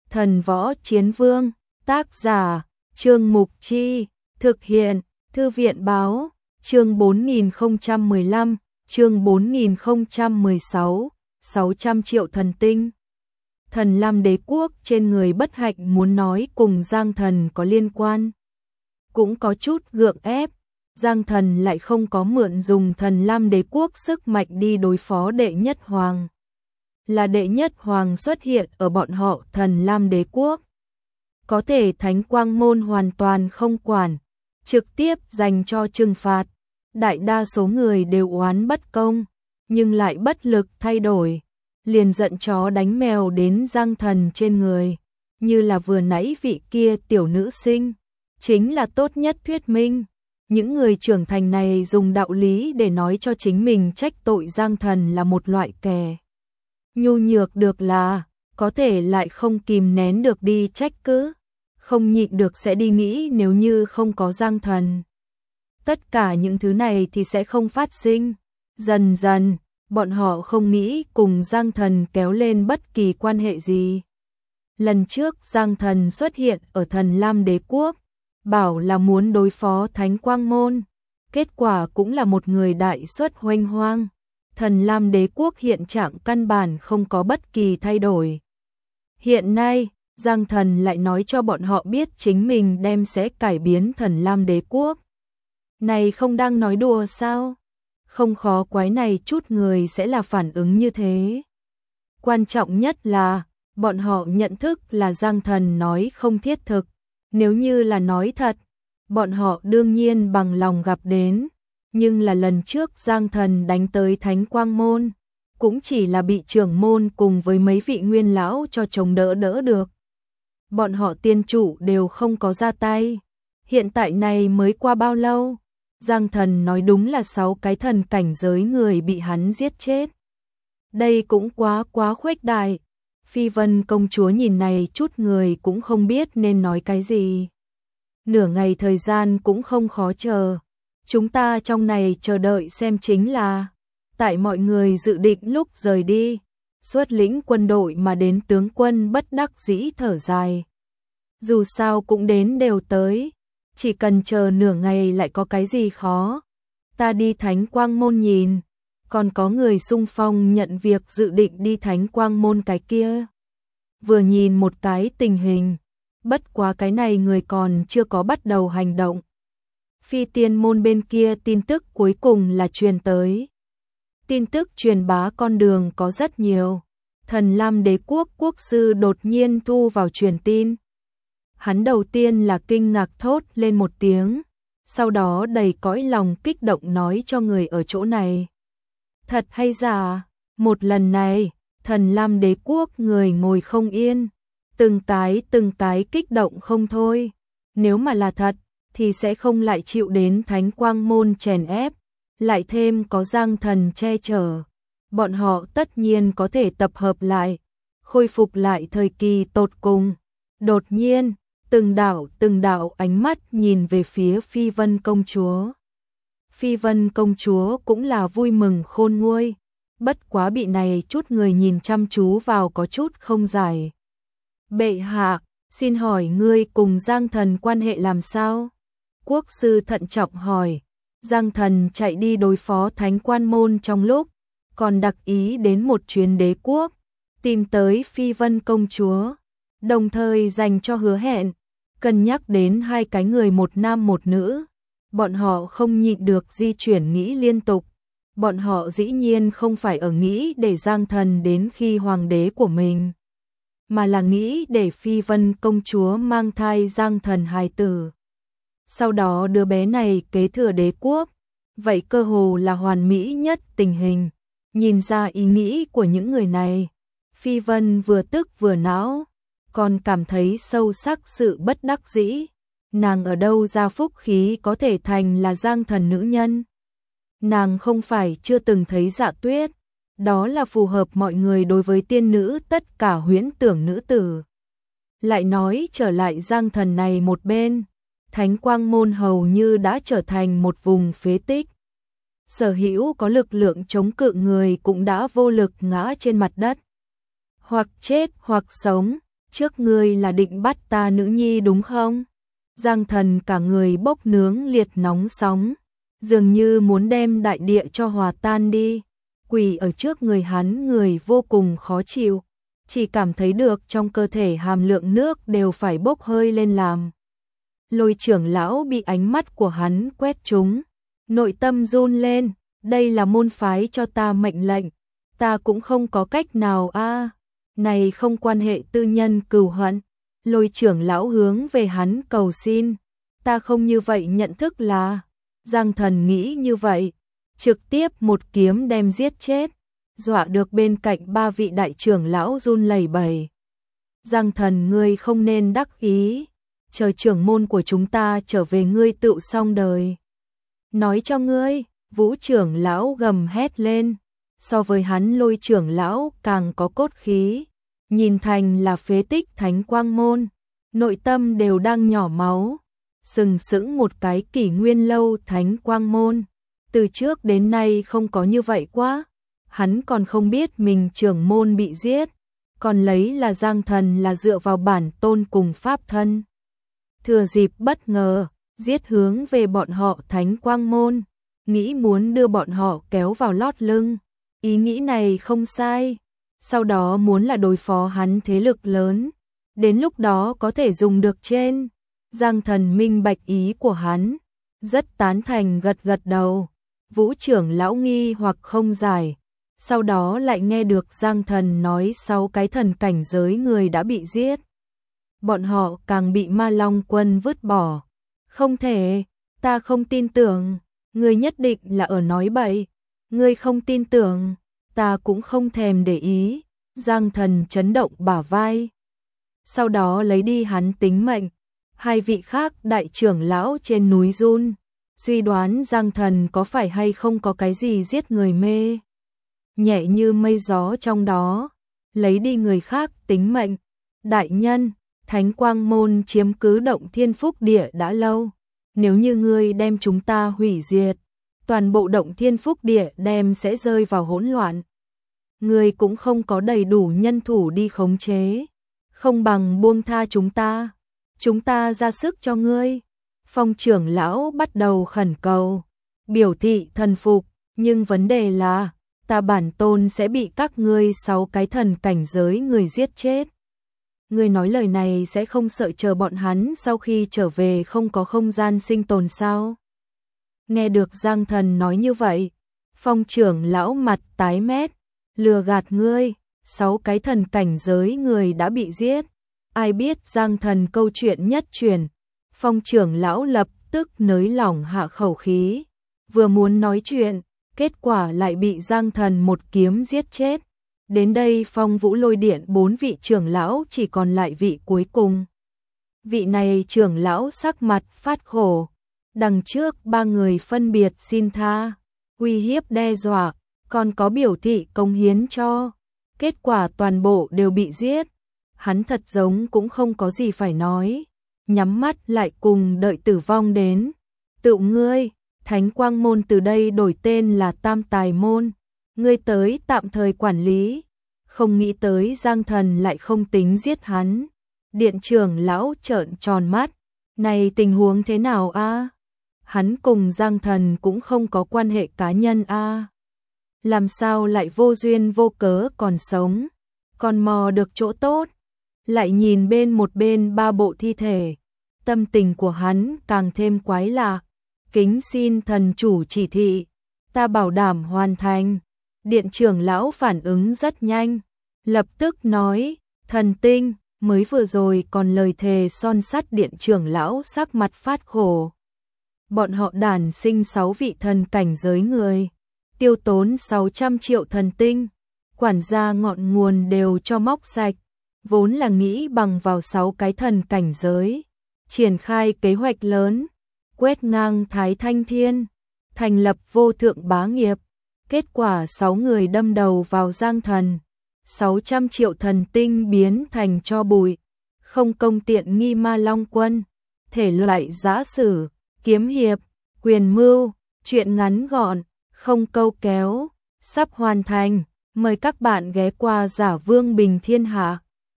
Thần Võ Chiến Vương, tác giả, Trương Mục Chi, thực hiện, Thư viện báo, chương 4015, chương 4016, 600 triệu thần tinh. Thần Lam Đế Quốc trên người bất hạnh muốn nói cùng Giang Thần có liên quan. Cũng có chút gượng ép, Giang Thần lại không có mượn dùng Thần Lam Đế Quốc sức mạnh đi đối phó đệ nhất hoàng. Là đệ nhất hoàng xuất hiện ở bọn họ Thần Lam Đế Quốc. Có thể Thánh Quang Môn hoàn toàn không quản, trực tiếp dành cho trừng phạt. Đại đa số người đều oán bất công, nhưng lại bất lực thay đổi. Liền giận chó đánh mèo đến Giang Thần trên người, như là vừa nãy vị kia tiểu nữ sinh, chính là tốt nhất thuyết minh. Những người trưởng thành này dùng đạo lý để nói cho chính mình trách tội Giang Thần là một loại kẻ nhu nhược được là, có thể lại không kìm nén được đi trách cứ, không nhịn được sẽ đi nghĩ nếu như không có Giang Thần. Tất cả những thứ này thì sẽ không phát sinh. Dần dần, bọn họ không nghĩ cùng Giang Thần kéo lên bất kỳ quan hệ gì. Lần trước Giang Thần xuất hiện ở Thần Lam Đế Quốc, bảo là muốn đối phó Thánh Quang Môn, kết quả cũng là một người đại xuất huênh hoang. Thần Lam Đế Quốc hiện trạng căn bản không có bất kỳ thay đổi. Hiện nay, Giang Thần lại nói cho bọn họ biết chính mình đem sẽ cải biến Thần Lam Đế Quốc. Này không đang nói đùa sao? Không khó quái này chút người sẽ là phản ứng như thế. Quan trọng nhất là, bọn họ nhận thức là Giang Thần nói không thiết thực. Nếu như là nói thật, bọn họ đương nhiên bằng lòng gặp đến. Nhưng là lần trước Giang Thần đánh tới Thánh Quang Môn, cũng chỉ là bị trưởng môn cùng với mấy vị nguyên lão cho chống đỡ được. Bọn họ tiên chủ đều không có ra tay. Hiện tại này mới qua bao lâu? Giang Thần nói đúng là 6 cái thần cảnh giới người bị hắn giết chết. Đây cũng quá khuếch đại. Phi Vân công chúa nhìn này chút người cũng không biết nên nói cái gì. Nửa ngày thời gian cũng không khó chờ. Chúng ta trong này chờ đợi xem chính là, tại mọi người dự định lúc rời đi, xuất lĩnh quân đội mà đến tướng quân bất đắc dĩ thở dài. Dù sao cũng đến đều tới, chỉ cần chờ nửa ngày lại có cái gì khó. Ta đi Thánh Quang Môn nhìn, còn có người xung phong nhận việc dự định đi Thánh Quang Môn cái kia. Vừa nhìn một cái tình hình, bất quá cái này người còn chưa có bắt đầu hành động. Phi Tiên Môn bên kia tin tức cuối cùng là truyền tới. Tin tức truyền bá con đường có rất nhiều. Thần Lam Đế Quốc quốc sư đột nhiên thu vào truyền tin. Hắn đầu tiên là kinh ngạc thốt lên một tiếng, sau đó đầy cõi lòng kích động nói cho người ở chỗ này. Thật hay giả, một lần này, Thần Lam Đế Quốc người ngồi không yên, từng cái kích động không thôi. Nếu mà là thật, thì sẽ không lại chịu đến Thánh Quang Môn chèn ép, lại thêm có Giang Thần che chở. Bọn họ tất nhiên có thể tập hợp lại, khôi phục lại thời kỳ tột cùng. Đột nhiên, từng đạo ánh mắt nhìn về phía Phi Vân công chúa. Phi Vân công chúa cũng là vui mừng khôn nguôi, bất quá bị này chút người nhìn chăm chú vào có chút không giải. Bệ hạ, xin hỏi ngươi cùng Giang Thần quan hệ làm sao? Quốc sư thận trọng hỏi. Giang Thần chạy đi đối phó Thánh Quan Môn trong lúc, còn đặc ý đến một chuyến đế quốc, tìm tới Phi Vân công chúa, đồng thời dành cho hứa hẹn, cân nhắc đến 2 cái người một nam một nữ. Bọn họ không nhịn được di chuyển nghĩ liên tục. Bọn họ dĩ nhiên không phải ở nghĩ để Giang Thần đến khi hoàng đế của mình, mà là nghĩ để Phi Vân công chúa mang thai Giang Thần hài tử. Sau đó đứa bé này kế thừa đế quốc, vậy cơ hồ là hoàn mỹ nhất tình hình. Nhìn ra ý nghĩ của những người này, Phi Vân vừa tức vừa não, còn cảm thấy sâu sắc sự bất đắc dĩ. Nàng ở đâu ra phúc khí có thể thành là Giang Thần nữ nhân? Nàng không phải chưa từng thấy Dạ Tuyết, đó là phù hợp mọi người đối với tiên nữ tất cả huyễn tưởng nữ tử. Lại nói trở lại Giang Thần này một bên, Thánh Quang Môn hầu như đã trở thành một vùng phế tích. Sở hữu có lực lượng chống cự người cũng đã vô lực ngã trên mặt đất. Hoặc chết hoặc sống, trước ngươi là định bắt ta nữ nhi đúng không? Giang Thần cả người bốc nướng liệt nóng sóng, dường như muốn đem đại địa cho hòa tan đi. Quỳ ở trước người hắn, người vô cùng khó chịu, chỉ cảm thấy được trong cơ thể hàm lượng nước đều phải bốc hơi lên làm. Lôi trưởng lão bị ánh mắt của hắn quét trúng, nội tâm run lên, đây là môn phái cho ta mệnh lệnh, ta cũng không có cách nào a. Này không quan hệ tư nhân cừu hận. Lôi trưởng lão hướng về hắn cầu xin, ta không như vậy nhận thức là. Giang Thần nghĩ như vậy, trực tiếp một kiếm đem giết chết, dọa được bên cạnh ba vị đại trưởng lão run lẩy bẩy. Giang Thần, ngươi không nên đắc ý, chờ trưởng môn của chúng ta trở về ngươi tựu xong đời. Nói cho ngươi, Vũ trưởng lão gầm hét lên, so với hắn Lôi trưởng lão càng có cốt khí, nhìn thành là phế tích Thánh Quang Môn, nội tâm đều đang nhỏ máu. Sừng sững một cái kỷ nguyên lâu Thánh Quang Môn, từ trước đến nay không có như vậy quá. Hắn còn không biết mình trưởng môn bị giết, còn lấy là Giang Thần là dựa vào bản tôn cùng pháp thân. Thừa dịp bất ngờ, giết hướng về bọn họ Thánh Quang Môn, nghĩ muốn đưa bọn họ kéo vào lót lưng. Ý nghĩ này không sai, sau đó muốn là đối phó hắn thế lực lớn, đến lúc đó có thể dùng được trên. Giang Thần minh bạch ý của hắn, rất tán thành gật gật đầu. Vũ trưởng lão nghi hoặc không giải, sau đó lại nghe được Giang Thần nói 6 cái thần cảnh giới người đã bị giết. Bọn họ càng bị Ma Long quân vứt bỏ. Không thể, ta không tin tưởng, ngươi nhất định là ở nói bậy. Ngươi không tin tưởng, ta cũng không thèm để ý. Giang Thần chấn động bả vai, sau đó lấy đi hắn tính mệnh. Hai vị khác đại trưởng lão trên núi run, suy đoán Giang Thần có phải hay không có cái gì giết người mê nhẹ như mây gió trong đó, lấy đi người khác tính mệnh. Đại nhân, Thánh Quang Môn chiếm cứ Động Thiên Phúc Địa đã lâu, nếu như ngươi đem chúng ta hủy diệt, toàn bộ Động Thiên Phúc Địa đem sẽ rơi vào hỗn loạn. Ngươi cũng không có đầy đủ nhân thủ đi khống chế, không bằng buông tha chúng ta ra sức cho ngươi. Phong trưởng lão bắt đầu khẩn cầu, biểu thị thần phục, nhưng vấn đề là, ta bản tôn sẽ bị các ngươi 6 cái thần cảnh giới người giết chết. Ngươi nói lời này sẽ không sợ chờ bọn hắn sau khi trở về không có không gian sinh tồn sao? Nghe được Giang Thần nói như vậy, Phong trưởng lão mặt tái mét, lừa gạt ngươi, 6 cái thần cảnh giới người đã bị giết. Ai biết Giang Thần câu chuyện nhất truyền, Phong trưởng lão lập tức nới lỏng hạ khẩu khí, vừa muốn nói chuyện, kết quả lại bị Giang Thần một kiếm giết chết. Đến đây Phong Vũ Lôi Điện 4 vị trưởng lão chỉ còn lại vị cuối cùng. Vị này trưởng lão sắc mặt phát khổ, đằng trước 3 người phân biệt xin tha, uy hiếp đe dọa, còn có biểu thị công hiến cho, kết quả toàn bộ đều bị giết. Hắn thật giống cũng không có gì phải nói, nhắm mắt lại cùng đợi tử vong đến. Tự ngươi, Thánh Quang Môn từ đây đổi tên là Tam Tài Môn, ngươi tới tạm thời quản lý. Không nghĩ tới Giang Thần lại không tính giết hắn. Điện trưởng lão trợn tròn mắt, này tình huống thế nào a? Hắn cùng Giang Thần cũng không có quan hệ cá nhân a. Làm sao lại vô duyên vô cớ còn sống, còn mò được chỗ tốt. Lại nhìn một bên 3 bộ thi thể, tâm tình của hắn càng thêm quái lạ. Kính xin thần chủ chỉ thị, ta bảo đảm hoàn thành. Điện trưởng lão phản ứng rất nhanh, lập tức nói, thần tinh, mới vừa rồi còn lời thề son sắt. Điện trưởng lão sắc mặt phát khổ. Bọn họ đản sinh 6 vị thần cảnh giới người, tiêu tốn 600 triệu thần tinh, quản gia ngọn nguồn đều cho móc sạch, vốn là nghĩ bằng vào 6 cái thần cảnh giới, triển khai kế hoạch lớn, quét ngang Thái Thanh Thiên, thành lập vô thượng bá nghiệp. Kết quả 6 người đâm đầu vào Giang Thần, 600 triệu thần tinh biến thành tro bụi, không công tiện nghi Ma Long quân. Thể loại giã sử, kiếm hiệp, quyền mưu, truyện ngắn gọn, không câu kéo, sắp hoàn thành. Mời các bạn ghé qua Giả Vương Bình Thiên Hạ.